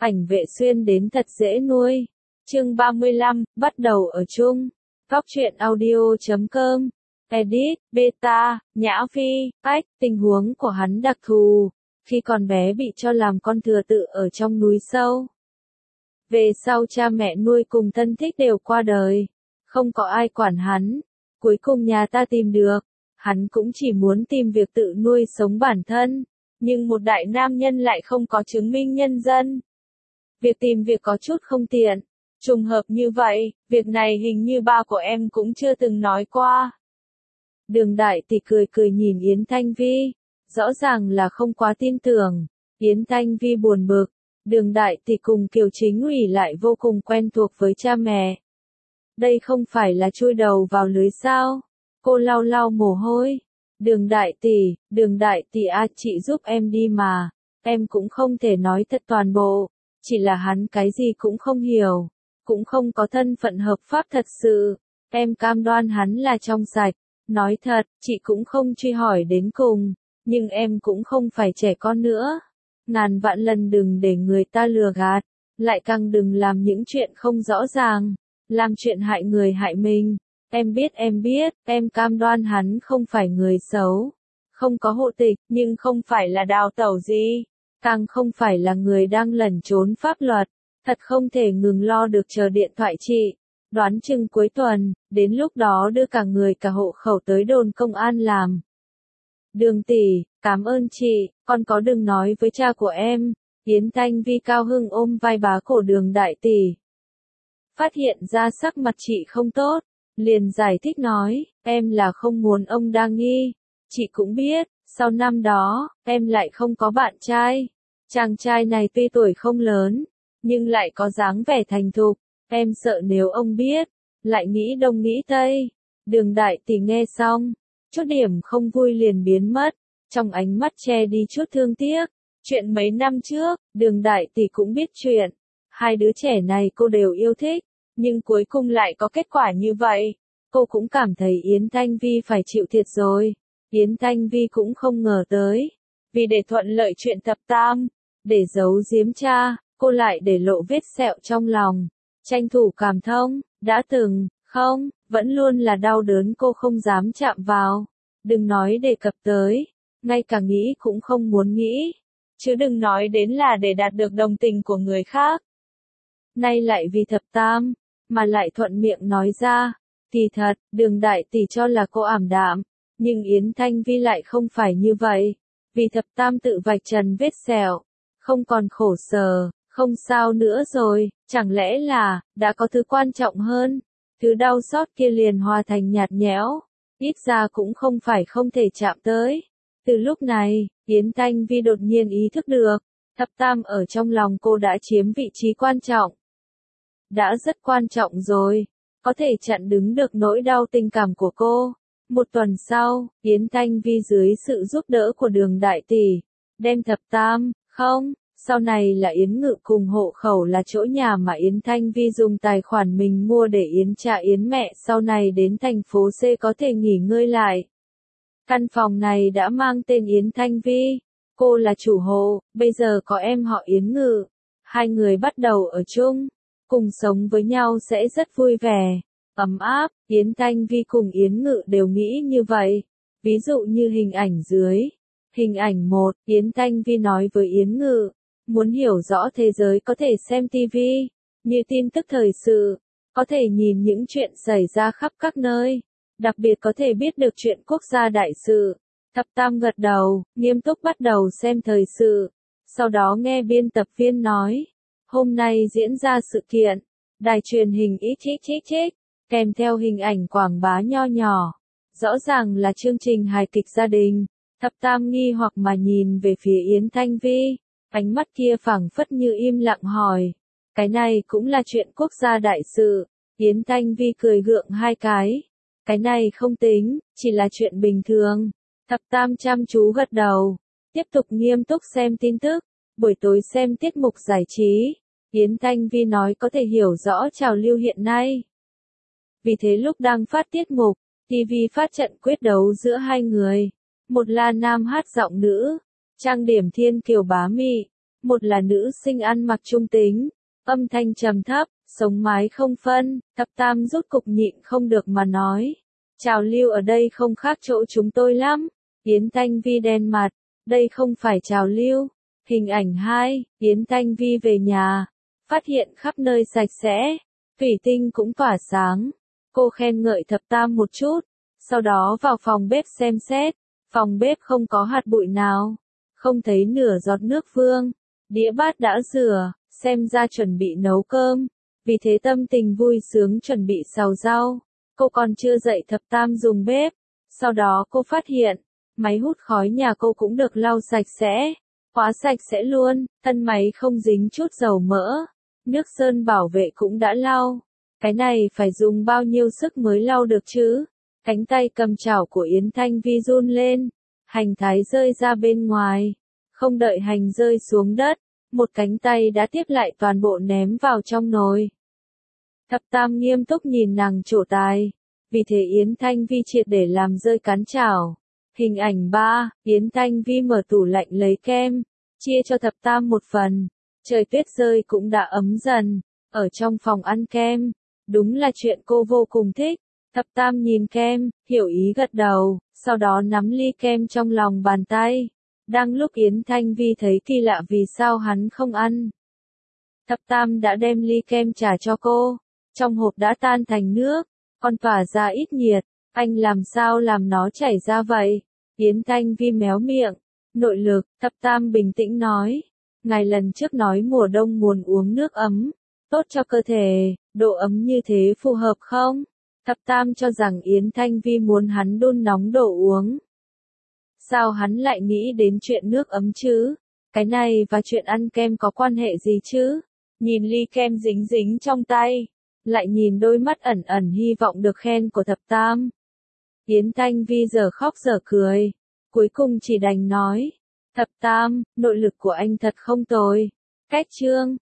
Ảnh Vệ Xuyên đến thật dễ nuôi. Chương 35, bắt đầu ở chung. Góc truyện audio.com. Edit, Beta, Nhã Phi, Ách, tình huống của hắn đặc thù. Khi còn bé bị cho làm con thừa tự ở trong núi sâu. Về sau cha mẹ nuôi cùng thân thích đều qua đời. Không có ai quản hắn. Cuối cùng nhà ta tìm được. Hắn cũng chỉ muốn tìm việc tự nuôi sống bản thân. Nhưng một đại nam nhân lại không có chứng minh nhân dân. Việc tìm việc có chút không tiện. Trùng hợp như vậy, việc này hình như ba của em cũng chưa từng nói qua. Đường Đại Tỷ cười cười nhìn Yến Thanh Vi. Rõ ràng là không quá tin tưởng. Yến Thanh Vi buồn bực. Đường Đại Tỷ cùng Kiều Chính Ủy lại vô cùng quen thuộc với cha mẹ. Đây không phải là chui đầu vào lưới sao? Cô lau lau mồ hôi. Đường Đại Tỷ à, chị giúp em đi mà. Em cũng không thể nói thật toàn bộ. Chỉ là hắn cái gì cũng không hiểu. Cũng không có thân phận hợp pháp thật sự. Em cam đoan hắn là trong sạch. Nói thật, chị cũng không truy hỏi đến cùng. Nhưng em cũng không phải trẻ con nữa. Ngàn vạn lần đừng để người ta lừa gạt. Lại càng đừng làm những chuyện không rõ ràng. Làm chuyện hại người hại mình. Em biết, em cam đoan hắn không phải người xấu. Không có hộ tịch, nhưng không phải là đào tẩu gì. Càng không phải là người đang lẩn trốn pháp luật. Thật không thể ngừng lo được chờ điện thoại chị. Đoán chừng cuối tuần, đến lúc đó đưa cả người cả hộ khẩu tới đồn công an làm. Đường tỷ, cảm ơn chị, con có đừng nói với cha của em. Yến Thanh Vi cao hưng ôm vai bá cổ Đường Đại Tỷ. Phát hiện ra sắc mặt chị không tốt, liền giải thích nói, em là không muốn ông đa nghi. Chị cũng biết, sau năm đó, em lại không có bạn trai. Chàng trai này tuy tuổi không lớn, nhưng lại có dáng vẻ thành thục. Em sợ nếu ông biết, lại nghĩ đông nghĩ tây. Đường Đại Tỷ nghe xong, chút điểm không vui liền biến mất, trong ánh mắt che đi chút thương tiếc. Chuyện mấy năm trước, Đường Đại Tỷ cũng biết chuyện. Hai đứa trẻ này cô đều yêu thích, nhưng cuối cùng lại có kết quả như vậy. Cô cũng cảm thấy Yến Thanh Vi phải chịu thiệt rồi. Yến Thanh Vi cũng không ngờ tới. Vì để thuận lợi chuyện thập tam, để giấu giếm cha, cô lại để lộ vết sẹo trong lòng. Tranh thủ cảm thông, đã từng, không, vẫn luôn là đau đớn cô không dám chạm vào. Đừng nói đề cập tới, ngay cả nghĩ cũng không muốn nghĩ. Chứ đừng nói đến là để đạt được đồng tình của người khác. Nay lại vì thập tam, mà lại thuận miệng nói ra. Thì thật, Đường Đại Tỷ cho là cô ảm đạm, nhưng Yến Thanh Vi lại không phải như vậy. Vì thập tam tự vạch trần vết sẹo, không còn khổ sở, không sao nữa rồi, chẳng lẽ là, đã có thứ quan trọng hơn. Thứ đau xót kia liền hòa thành nhạt nhẽo, ít ra cũng không phải không thể chạm tới. Từ lúc này, Yến Thanh Vi đột nhiên ý thức được, thập tam ở trong lòng cô đã chiếm vị trí quan trọng. Đã rất quan trọng rồi, có thể chặn đứng được nỗi đau tình cảm của cô. Một tuần sau, Yến Thanh Vi dưới sự giúp đỡ của Đường Đại Tỷ, đem thập tam, không, sau này là Yến Ngự cùng hộ khẩu là chỗ nhà mà Yến Thanh Vi dùng tài khoản mình mua để Yến cha Yến mẹ sau này đến thành phố C có thể nghỉ ngơi lại. Căn phòng này đã mang tên Yến Thanh Vi, cô là chủ hộ, bây giờ có em họ Yến Ngự. Hai người bắt đầu ở chung, cùng sống với nhau sẽ rất vui vẻ, ấm áp. Yến Thanh Vi cùng Yến Ngự đều nghĩ như vậy. Ví dụ như hình ảnh dưới. Hình ảnh 1, Yến Thanh Vi nói với Yến Ngự, muốn hiểu rõ thế giới có thể xem TV, như tin tức thời sự, có thể nhìn những chuyện xảy ra khắp các nơi, đặc biệt có thể biết được chuyện quốc gia đại sự. Thập tam gật đầu, nghiêm túc bắt đầu xem thời sự, sau đó nghe biên tập viên nói, hôm nay diễn ra sự kiện, đài truyền hình XXXX, kèm theo hình ảnh quảng bá nho nhỏ, rõ ràng là chương trình hài kịch gia đình. Thập tam nghi hoặc mà nhìn về phía Yến Thanh Vi, ánh mắt kia phảng phất như im lặng hỏi, cái này cũng là chuyện quốc gia đại sự. Yến Thanh Vi cười gượng hai cái này không tính, chỉ là chuyện bình thường. Thập tam chăm chú gật đầu, tiếp tục nghiêm túc xem tin tức, buổi tối xem tiết mục giải trí. Yến Thanh Vi nói có thể hiểu rõ trào lưu hiện nay. Vì thế lúc đang phát tiết mục, TV phát trận quyết đấu giữa hai người. Một là nam hát giọng nữ, trang điểm thiên kiều bá mị, một là nữ sinh ăn mặc trung tính, âm thanh trầm thấp, sống mái không phân, Thập Tam rút cục nhịn không được mà nói. Trào lưu ở đây không khác chỗ chúng tôi lắm. Yến Thanh Vi đen mặt, đây không phải trào lưu. Hình ảnh 2, Yến Thanh Vi về nhà, phát hiện khắp nơi sạch sẽ, thủy tinh cũng tỏa sáng. Cô khen ngợi Thập Tam một chút, sau đó vào phòng bếp xem xét, phòng bếp không có hạt bụi nào, không thấy nửa giọt nước vương, đĩa bát đã rửa, xem ra chuẩn bị nấu cơm, vì thế tâm tình vui sướng chuẩn bị xào rau. Cô còn chưa dạy Thập Tam dùng bếp, sau đó cô phát hiện, máy hút khói nhà cô cũng được lau sạch sẽ, khóa sạch sẽ luôn, thân máy không dính chút dầu mỡ, nước sơn bảo vệ cũng đã lau. Cái này phải dùng bao nhiêu sức mới lau được chứ? Cánh tay cầm chảo của Yến Thanh Vi run lên, hành thái rơi ra bên ngoài, không đợi hành rơi xuống đất, một cánh tay đã tiếp lại toàn bộ ném vào trong nồi. Thập Tam nghiêm túc nhìn nàng trổ tài, vì thế Yến Thanh Vi triệt để làm rơi cán chảo. Hình ảnh 3, Yến Thanh Vi mở tủ lạnh lấy kem, chia cho Thập Tam một phần. Trời tuyết rơi cũng đã ấm dần, ở trong phòng ăn kem, đúng là chuyện cô vô cùng thích. Thập Tam nhìn kem, hiểu ý gật đầu, sau đó nắm ly kem trong lòng bàn tay. Đang lúc Yến Thanh Vi thấy kỳ lạ vì sao hắn không ăn, Thập Tam đã đem ly kem trả cho cô. Trong hộp đã tan thành nước, còn tỏa ra ít nhiệt, anh làm sao làm nó chảy ra vậy? Yến Thanh Vi méo miệng, nội lực, Thập Tam bình tĩnh nói. Ngài lần trước nói mùa đông muốn uống nước ấm, tốt cho cơ thể, độ ấm như thế phù hợp không? Thập Tam cho rằng Yến Thanh Vi muốn hắn đun nóng đồ uống. Sao hắn lại nghĩ đến chuyện nước ấm chứ? Cái này và chuyện ăn kem có quan hệ gì chứ? Nhìn ly kem dính dính trong tay, lại nhìn đôi mắt ẩn ẩn hy vọng được khen của Thập Tam. Yến Thanh Vi giờ khóc giờ cười, cuối cùng chỉ đành nói, Thập Tam, nội lực của anh thật không tồi. Cách chương